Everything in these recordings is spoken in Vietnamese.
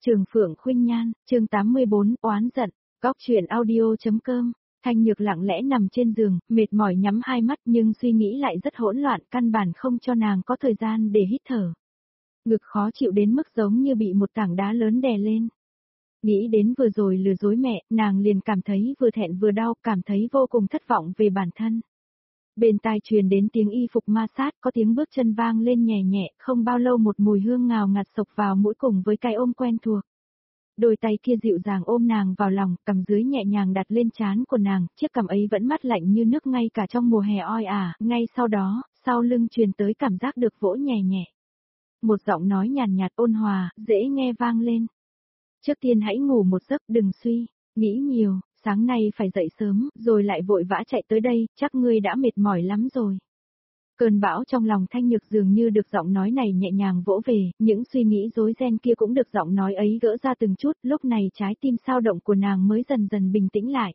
Trường Phượng Khuynh Nhan, chương 84, oán giận, Góc truyện audio.com. Thanh Nhược lặng lẽ nằm trên giường, mệt mỏi nhắm hai mắt nhưng suy nghĩ lại rất hỗn loạn, căn bản không cho nàng có thời gian để hít thở. Ngực khó chịu đến mức giống như bị một tảng đá lớn đè lên. Nghĩ đến vừa rồi lừa dối mẹ, nàng liền cảm thấy vừa thẹn vừa đau, cảm thấy vô cùng thất vọng về bản thân. Bên tai truyền đến tiếng y phục ma sát, có tiếng bước chân vang lên nhẹ nhẹ, không bao lâu một mùi hương ngào ngạt sộc vào mũi cùng với cái ôm quen thuộc. Đôi tay kia dịu dàng ôm nàng vào lòng, cằm dưới nhẹ nhàng đặt lên trán của nàng, chiếc cằm ấy vẫn mát lạnh như nước ngay cả trong mùa hè oi ả, ngay sau đó, sau lưng truyền tới cảm giác được vỗ nhẹ nhẹ. Một giọng nói nhàn nhạt ôn hòa, dễ nghe vang lên. Trước tiên hãy ngủ một giấc, đừng suy nghĩ nhiều, sáng nay phải dậy sớm, rồi lại vội vã chạy tới đây, chắc ngươi đã mệt mỏi lắm rồi. Cơn bão trong lòng Thanh Nhược dường như được giọng nói này nhẹ nhàng vỗ về, những suy nghĩ rối ren kia cũng được giọng nói ấy gỡ ra từng chút, lúc này trái tim sao động của nàng mới dần dần bình tĩnh lại.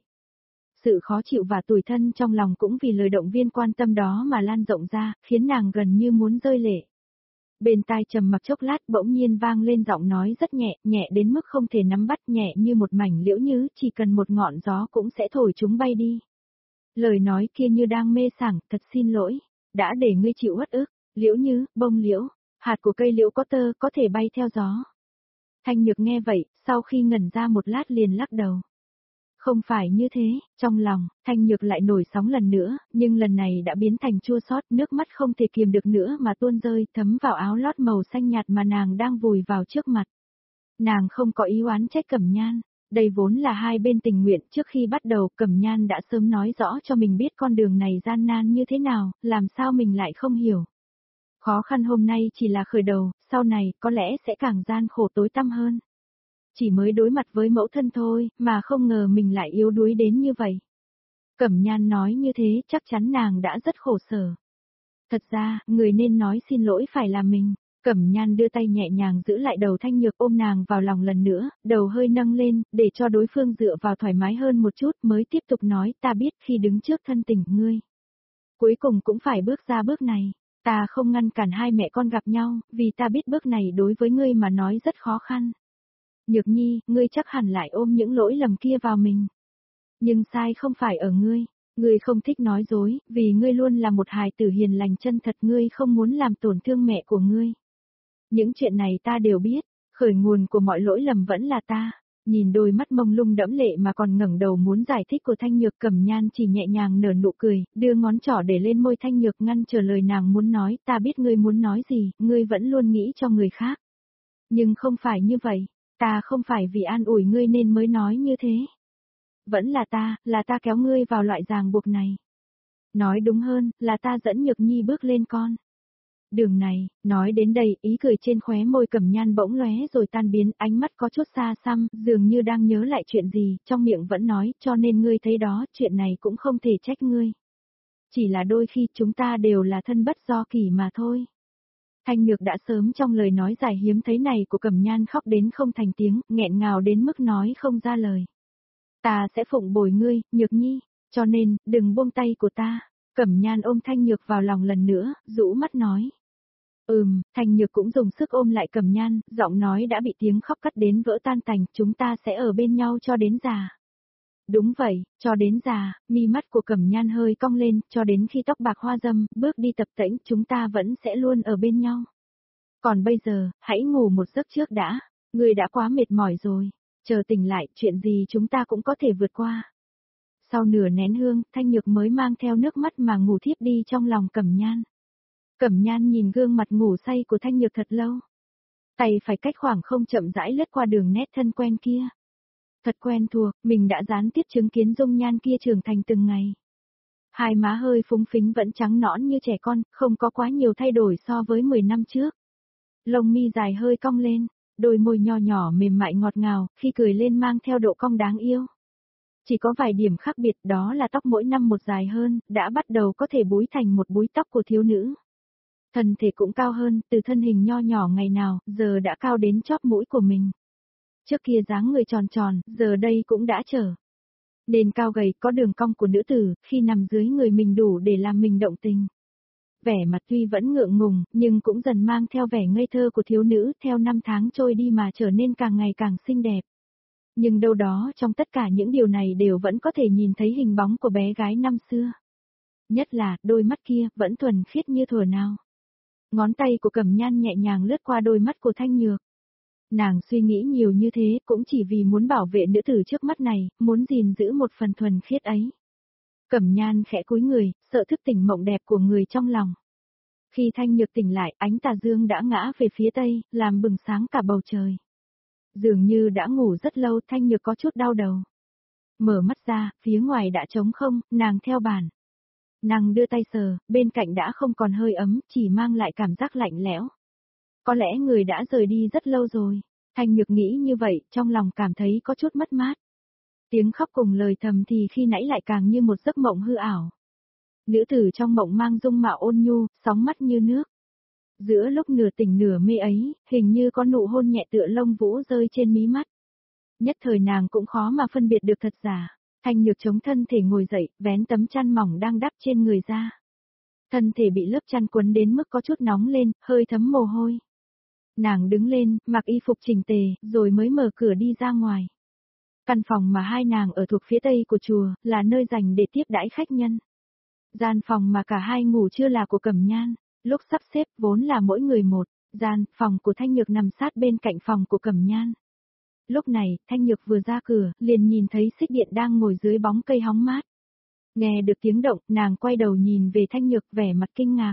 Sự khó chịu và tủi thân trong lòng cũng vì lời động viên quan tâm đó mà lan rộng ra, khiến nàng gần như muốn rơi lệ. Bên tai trầm mặc chốc lát bỗng nhiên vang lên giọng nói rất nhẹ, nhẹ đến mức không thể nắm bắt, nhẹ như một mảnh liễu nhứ, chỉ cần một ngọn gió cũng sẽ thổi chúng bay đi. Lời nói kia như đang mê sảng, thật xin lỗi, đã để ngươi chịu uất ức, liễu nhứ, bông liễu, hạt của cây liễu có tơ, có thể bay theo gió. Thanh Nhược nghe vậy, sau khi ngẩn ra một lát liền lắc đầu. Không phải như thế, trong lòng, Thanh Nhược lại nổi sóng lần nữa, nhưng lần này đã biến thành chua xót, nước mắt không thể kiềm được nữa mà tuôn rơi, thấm vào áo lót màu xanh nhạt mà nàng đang vùi vào trước mặt. Nàng không có ý oán trách Cẩm Nhan, đây vốn là hai bên tình nguyện, trước khi bắt đầu Cẩm Nhan đã sớm nói rõ cho mình biết con đường này gian nan như thế nào, làm sao mình lại không hiểu. Khó khăn hôm nay chỉ là khởi đầu, sau này có lẽ sẽ càng gian khổ tối tăm hơn. Chỉ mới đối mặt với mẫu thân thôi, mà không ngờ mình lại yếu đuối đến như vậy. Cẩm Nhan nói như thế, chắc chắn nàng đã rất khổ sở. Thật ra, người nên nói xin lỗi phải là mình. Cẩm Nhan đưa tay nhẹ nhàng giữ lại đầu Thanh Nhược ôm nàng vào lòng lần nữa, đầu hơi nâng lên, để cho đối phương dựa vào thoải mái hơn một chút mới tiếp tục nói, ta biết khi đứng trước thân tình ngươi. Cuối cùng cũng phải bước ra bước này. Ta không ngăn cản hai mẹ con gặp nhau, vì ta biết bước này đối với ngươi mà nói rất khó khăn. Nhược Nhi, ngươi chắc hẳn lại ôm những lỗi lầm kia vào mình. Nhưng sai không phải ở ngươi. Ngươi không thích nói dối, vì ngươi luôn là một hài tử hiền lành chân thật, ngươi không muốn làm tổn thương mẹ của ngươi. Những chuyện này ta đều biết, khởi nguồn của mọi lỗi lầm vẫn là ta. Nhìn đôi mắt mông lung đẫm lệ mà còn ngẩng đầu muốn giải thích của Thanh Nhược, Cẩm Nhan chỉ nhẹ nhàng nở nụ cười, đưa ngón trỏ để lên môi Thanh Nhược ngăn trở lời nàng muốn nói, ta biết ngươi muốn nói gì, ngươi vẫn luôn nghĩ cho người khác. Nhưng không phải như vậy, ta không phải vì an ủi ngươi nên mới nói như thế. Vẫn là ta kéo ngươi vào loại ràng buộc này. Nói đúng hơn, là ta dẫn Nhược Nhi bước lên con đường này. Nói đến đây, ý cười trên khóe môi Cẩm Nhan bỗng lóe rồi tan biến, ánh mắt có chút xa xăm, dường như đang nhớ lại chuyện gì, trong miệng vẫn nói, cho nên ngươi thấy đó, chuyện này cũng không thể trách ngươi. Chỉ là đôi khi chúng ta đều là thân bất do kỷ mà thôi. Thanh Nhược đã sớm trong lời nói dài hiếm thấy này của Cẩm Nhan khóc đến không thành tiếng, nghẹn ngào đến mức nói không ra lời. Ta sẽ phụng bồi ngươi, Nhược Nhi, cho nên, đừng buông tay của ta. Cẩm Nhan ôm Thanh Nhược vào lòng lần nữa, rũ mắt nói. Thanh Nhược cũng dùng sức ôm lại Cẩm Nhan, giọng nói đã bị tiếng khóc cắt đến vỡ tan tành, chúng ta sẽ ở bên nhau cho đến già. Đúng vậy, cho đến già, mi mắt của Cẩm Nhan hơi cong lên, cho đến khi tóc bạc hoa râm, bước đi tập tễnh, chúng ta vẫn sẽ luôn ở bên nhau. Còn bây giờ, hãy ngủ một giấc trước đã, ngươi đã quá mệt mỏi rồi, chờ tỉnh lại, chuyện gì chúng ta cũng có thể vượt qua. Sau nửa nén hương, Thanh Nhược mới mang theo nước mắt mà ngủ thiếp đi trong lòng Cẩm Nhan. Cẩm Nhan nhìn gương mặt ngủ say của Thanh Nhược thật lâu. Tay phải cách khoảng không chậm rãi lướt qua đường nét thân quen kia. Thật quen thuộc, mình đã gián tiếp chứng kiến dung nhan kia trưởng thành từng ngày. Hai má hơi phúng phính vẫn trắng nõn như trẻ con, không có quá nhiều thay đổi so với 10 năm trước. Lông mi dài hơi cong lên, đôi môi nho nhỏ mềm mại ngọt ngào, khi cười lên mang theo độ cong đáng yêu. Chỉ có vài điểm khác biệt, đó là tóc mỗi năm một dài hơn, đã bắt đầu có thể búi thành một búi tóc của thiếu nữ. Thân thể cũng cao hơn, từ thân hình nho nhỏ ngày nào, giờ đã cao đến chóp mũi của mình. Trước kia dáng người tròn tròn, giờ đây cũng đã trở nên cao gầy, có đường cong của nữ tử, khi nằm dưới người mình đủ để làm mình động tình. Vẻ mặt tuy vẫn ngượng ngùng, nhưng cũng dần mang theo vẻ ngây thơ của thiếu nữ, theo năm tháng trôi đi mà trở nên càng ngày càng xinh đẹp. Nhưng đâu đó trong tất cả những điều này đều vẫn có thể nhìn thấy hình bóng của bé gái năm xưa. Nhất là, đôi mắt kia, vẫn thuần khiết như thuở nào. Ngón tay của Cẩm Nhan nhẹ nhàng lướt qua đôi mắt của Thanh Nhược. Nàng suy nghĩ nhiều như thế cũng chỉ vì muốn bảo vệ nữ tử trước mắt này, muốn gìn giữ một phần thuần khiết ấy. Cẩm Nhan khẽ cúi người, sợ thức tỉnh mộng đẹp của người trong lòng. Khi Thanh Nhược tỉnh lại, ánh tà dương đã ngã về phía tây, làm bừng sáng cả bầu trời. Dường như đã ngủ rất lâu, Thanh Nhược có chút đau đầu. Mở mắt ra, phía ngoài đã trống không, nàng theo bản. Nàng đưa tay sờ, bên cạnh đã không còn hơi ấm, chỉ mang lại cảm giác lạnh lẽo. Có lẽ người đã rời đi rất lâu rồi. Thanh Nhược nghĩ như vậy, trong lòng cảm thấy có chút mất mát. Tiếng khóc cùng lời thầm thì khi nãy lại càng như một giấc mộng hư ảo. Nữ tử trong mộng mang dung mạo ôn nhu, sóng mắt như nước. Giữa lúc nửa tỉnh nửa mê ấy, hình như có nụ hôn nhẹ tựa lông vũ rơi trên mí mắt. Nhất thời nàng cũng khó mà phân biệt được thật giả. Thanh Nhược chống thân thể ngồi dậy, vén tấm chăn mỏng đang đắp trên người ra. Thân thể bị lớp chăn quấn đến mức có chút nóng lên, hơi thấm mồ hôi. Nàng đứng lên, mặc y phục chỉnh tề, rồi mới mở cửa đi ra ngoài. Căn phòng mà hai nàng ở thuộc phía tây của chùa, là nơi dành để tiếp đãi khách nhân. Gian phòng mà cả hai ngủ trưa là của Cẩm Nhan, lúc sắp xếp vốn là mỗi người một, phòng của Thanh Nhược nằm sát bên cạnh phòng của Cẩm Nhan. Lúc này, Thanh Nhược vừa ra cửa, liền nhìn thấy Xích Điện đang ngồi dưới bóng cây hóng mát. Nghe được tiếng động, nàng quay đầu nhìn về Thanh Nhược vẻ mặt kinh ngạc.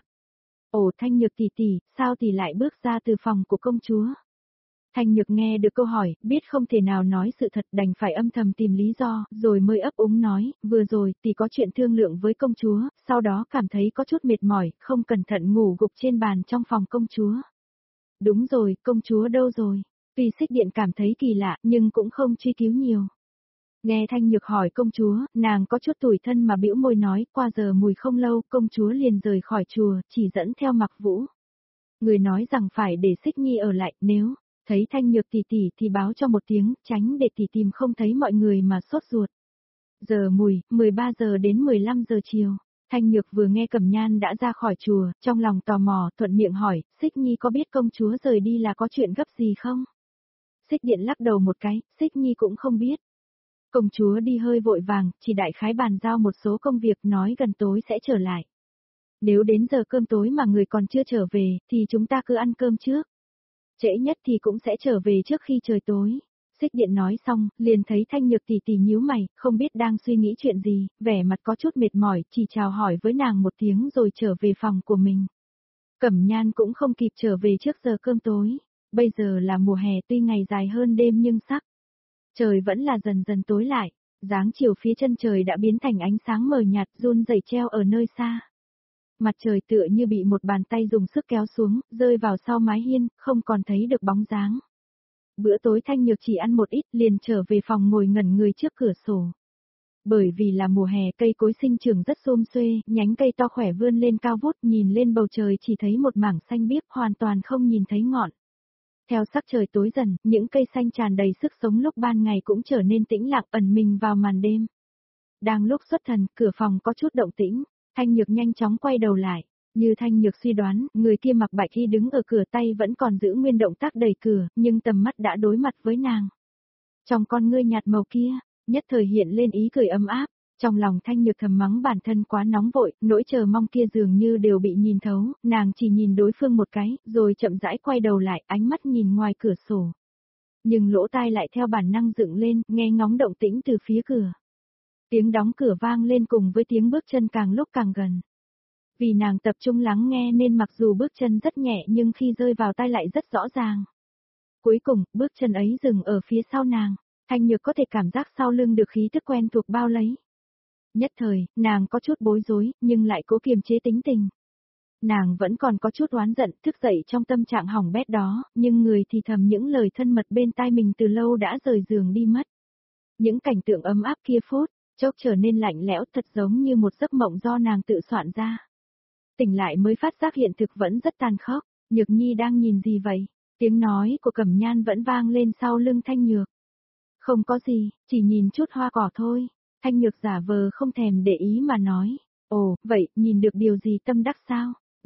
Ồ Thanh Nhược tỷ tỷ, sao tỷ lại bước ra từ phòng của công chúa? Thanh Nhược nghe được câu hỏi, biết không thể nào nói sự thật đành phải âm thầm tìm lý do, rồi mới ấp úng nói, vừa rồi tỷ có chuyện thương lượng với công chúa, sau đó cảm thấy có chút mệt mỏi, không cẩn thận ngủ gục trên bàn trong phòng công chúa. Đúng rồi, công chúa đâu rồi? Tuy Xích Điện cảm thấy kỳ lạ, nhưng cũng không truy cứu nhiều. Nghe Thanh Nhược hỏi công chúa, nàng có chút tủi thân mà bĩu môi nói, qua giờ mùi không lâu, công chúa liền rời khỏi chùa, chỉ dẫn theo Mặc Vũ. Người nói rằng phải để Xích Nhi ở lại, nếu thấy Thanh Nhược tỷ tỷ thì báo cho một tiếng, tránh để tỷ tìm không thấy mọi người mà sốt ruột. Giờ mùi, 13 giờ đến 15 giờ chiều. Thanh Nhược vừa nghe Cẩm Nhan đã ra khỏi chùa, trong lòng tò mò, thuận miệng hỏi, Xích Nhi có biết công chúa rời đi là có chuyện gấp gì không? Xích Điện lắc đầu một cái, Xích Nhi cũng không biết. Công chúa đi hơi vội vàng, chỉ đại khái bàn giao một số công việc nói gần tối sẽ trở lại. Nếu đến giờ cơm tối mà người còn chưa trở về, thì chúng ta cứ ăn cơm trước. Trễ nhất thì cũng sẽ trở về trước khi trời tối. Xích Điện nói xong, liền thấy Thanh Nhược tỷ tỷ nhíu mày, không biết đang suy nghĩ chuyện gì, vẻ mặt có chút mệt mỏi, chỉ chào hỏi với nàng một tiếng rồi trở về phòng của mình. Cẩm Nhan cũng không kịp trở về trước giờ cơm tối. Bây giờ là mùa hè tuy ngày dài hơn đêm nhưng sắc. Trời vẫn là dần dần tối lại, dáng chiều phía chân trời đã biến thành ánh sáng mờ nhạt run rẩy treo ở nơi xa. Mặt trời tựa như bị một bàn tay dùng sức kéo xuống, rơi vào sau mái hiên, không còn thấy được bóng dáng. Bữa tối Thanh Nhược chỉ ăn một ít liền trở về phòng ngồi ngẩn người trước cửa sổ. Bởi vì là mùa hè cây cối sinh trưởng rất xum xuê, nhánh cây to khỏe vươn lên cao vút nhìn lên bầu trời chỉ thấy một mảng xanh biếc hoàn toàn không nhìn thấy ngọn. Theo sắc trời tối dần, những cây xanh tràn đầy sức sống lúc ban ngày cũng trở nên tĩnh lặng ẩn mình vào màn đêm. Đang lúc xuất thần, cửa phòng có chút động tĩnh, Thanh Nhược nhanh chóng quay đầu lại. Như Thanh Nhược suy đoán, người kia mặc bạch y đứng ở cửa tay vẫn còn giữ nguyên động tác đẩy cửa, nhưng tầm mắt đã đối mặt với nàng. Trong con ngươi nhạt màu kia, nhất thời hiện lên ý cười ấm áp. Trong lòng Thanh Nhược thầm mắng bản thân quá nóng vội, nỗi chờ mong kia dường như đều bị nhìn thấu, nàng chỉ nhìn đối phương một cái, rồi chậm rãi quay đầu lại, ánh mắt nhìn ngoài cửa sổ. Nhưng lỗ tai lại theo bản năng dựng lên, nghe ngóng động tĩnh từ phía cửa. Tiếng đóng cửa vang lên cùng với tiếng bước chân càng lúc càng gần. Vì nàng tập trung lắng nghe nên mặc dù bước chân rất nhẹ nhưng khi rơi vào tai lại rất rõ ràng. Cuối cùng, bước chân ấy dừng ở phía sau nàng, Thanh Nhược có thể cảm giác sau lưng được khí tức quen thuộc bao lấy. Nhất thời, nàng có chút bối rối, nhưng lại cố kiềm chế tính tình. Nàng vẫn còn có chút oán giận, thức dậy trong tâm trạng hỏng bét đó, nhưng người thì thầm những lời thân mật bên tai mình từ lâu đã rời giường đi mất. Những cảnh tượng ấm áp kia phút, chốc trở nên lạnh lẽo thật giống như một giấc mộng do nàng tự soạn ra. Tỉnh lại mới phát giác hiện thực vẫn rất tàn khốc, Nhược Nhi đang nhìn gì vậy? Tiếng nói của Cẩm Nhan vẫn vang lên sau lưng Thanh Nhược. Không có gì, chỉ nhìn chút hoa cỏ thôi. Thanh Nhược giả vờ không thèm để ý mà nói. Ồ, vậy, nhìn được điều gì tâm đắc sao?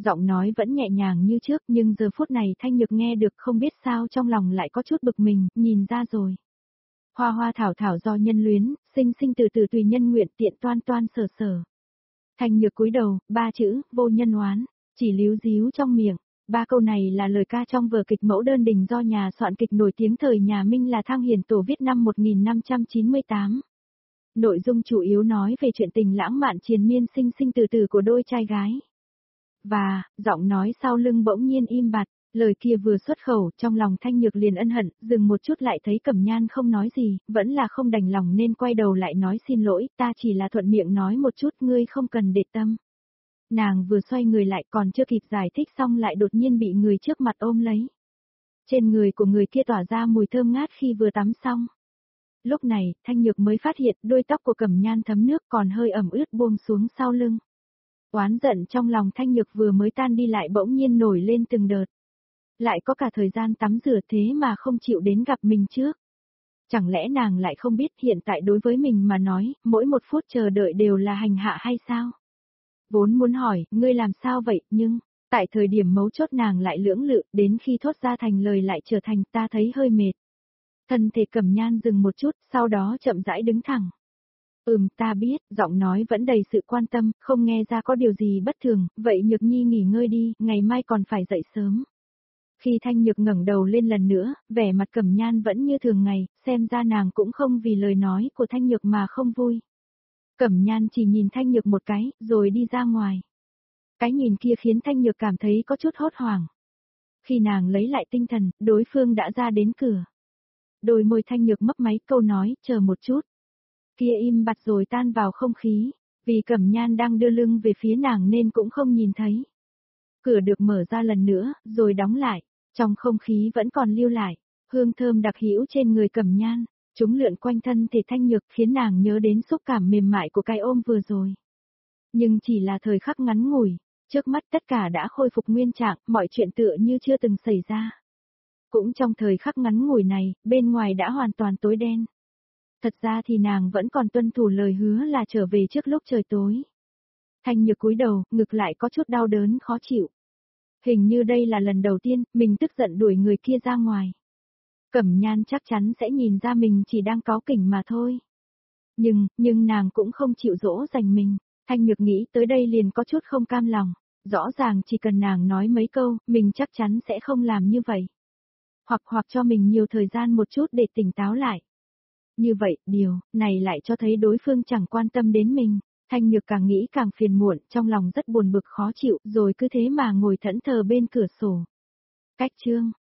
Giọng nói vẫn nhẹ nhàng như trước nhưng giờ phút này Thanh Nhược nghe được không biết sao trong lòng lại có chút bực mình, nhìn ra rồi. Hoa hoa thảo thảo do nhân luyến, sinh sinh từ từ tùy nhân nguyện tiện toan toan sở sở. Thanh Nhược cúi đầu, ba chữ, vô nhân oán, chỉ líu díu trong miệng. Ba câu này là lời ca trong vở kịch Mẫu Đơn Đình do nhà soạn kịch nổi tiếng thời nhà Minh là Thang Hiền Tổ viết năm 1598. Nội dung chủ yếu nói về chuyện tình lãng mạn triền miên sinh sinh từ từ của đôi trai gái. Và, giọng nói sau lưng bỗng nhiên im bặt, lời kia vừa xuất khẩu trong lòng Thanh Nhược liền ân hận, dừng một chút lại thấy Cẩm Nhan không nói gì, vẫn là không đành lòng nên quay đầu lại nói xin lỗi, ta chỉ là thuận miệng nói một chút ngươi không cần để tâm. Nàng vừa xoay người lại còn chưa kịp giải thích xong lại đột nhiên bị người trước mặt ôm lấy. Trên người của người kia tỏa ra mùi thơm ngát khi vừa tắm xong. Lúc này, Thanh Nhược mới phát hiện đôi tóc của Cẩm Nhan thấm nước còn hơi ẩm ướt buông xuống sau lưng. Oán giận trong lòng Thanh Nhược vừa mới tan đi lại bỗng nhiên nổi lên từng đợt. Lại có cả thời gian tắm rửa thế mà không chịu đến gặp mình trước. Chẳng lẽ nàng lại không biết hiện tại đối với mình mà nói, mỗi một phút chờ đợi đều là hành hạ hay sao? Vốn muốn hỏi, ngươi làm sao vậy, nhưng, tại thời điểm mấu chốt nàng lại lưỡng lự, đến khi thốt ra thành lời lại trở thành ta thấy hơi mệt. Thân thể Cẩm Nhan dừng một chút, sau đó chậm rãi đứng thẳng. Ta biết, giọng nói vẫn đầy sự quan tâm, không nghe ra có điều gì bất thường, vậy Nhược Nhi nghỉ ngơi đi, ngày mai còn phải dậy sớm. Khi Thanh Nhược ngẩng đầu lên lần nữa, vẻ mặt Cẩm Nhan vẫn như thường ngày, xem ra nàng cũng không vì lời nói của Thanh Nhược mà không vui. Cẩm Nhan chỉ nhìn Thanh Nhược một cái, rồi đi ra ngoài. Cái nhìn kia khiến Thanh Nhược cảm thấy có chút hốt hoảng. Khi nàng lấy lại tinh thần, đối phương đã ra đến cửa. Đôi môi Thanh Nhược mấp máy câu nói, chờ một chút. Kia im bặt rồi tan vào không khí, vì Cẩm Nhan đang đưa lưng về phía nàng nên cũng không nhìn thấy. Cửa được mở ra lần nữa, rồi đóng lại, trong không khí vẫn còn lưu lại, hương thơm đặc hữu trên người Cẩm Nhan, chúng lượn quanh thân thể Thanh Nhược khiến nàng nhớ đến xúc cảm mềm mại của cái ôm vừa rồi. Nhưng chỉ là thời khắc ngắn ngủi, trước mắt tất cả đã khôi phục nguyên trạng, mọi chuyện tựa như chưa từng xảy ra. Cũng trong thời khắc ngắn ngủi này, bên ngoài đã hoàn toàn tối đen. Thật ra thì nàng vẫn còn tuân thủ lời hứa là trở về trước lúc trời tối. Thanh Nhược cúi đầu, ngực lại có chút đau đớn khó chịu. Hình như đây là lần đầu tiên, mình tức giận đuổi người kia ra ngoài. Cẩm Nhan chắc chắn sẽ nhìn ra mình chỉ đang cáu kỉnh mà thôi. Nhưng nàng cũng không chịu dỗ dành mình. Thanh Nhược nghĩ tới đây liền có chút không cam lòng. Rõ ràng chỉ cần nàng nói mấy câu, mình chắc chắn sẽ không làm như vậy. Hoặc cho mình nhiều thời gian một chút để tỉnh táo lại. Như vậy, điều này lại cho thấy đối phương chẳng quan tâm đến mình. Thanh Nhược càng nghĩ càng phiền muộn, trong lòng rất buồn bực khó chịu, rồi cứ thế mà ngồi thẫn thờ bên cửa sổ. Cách chương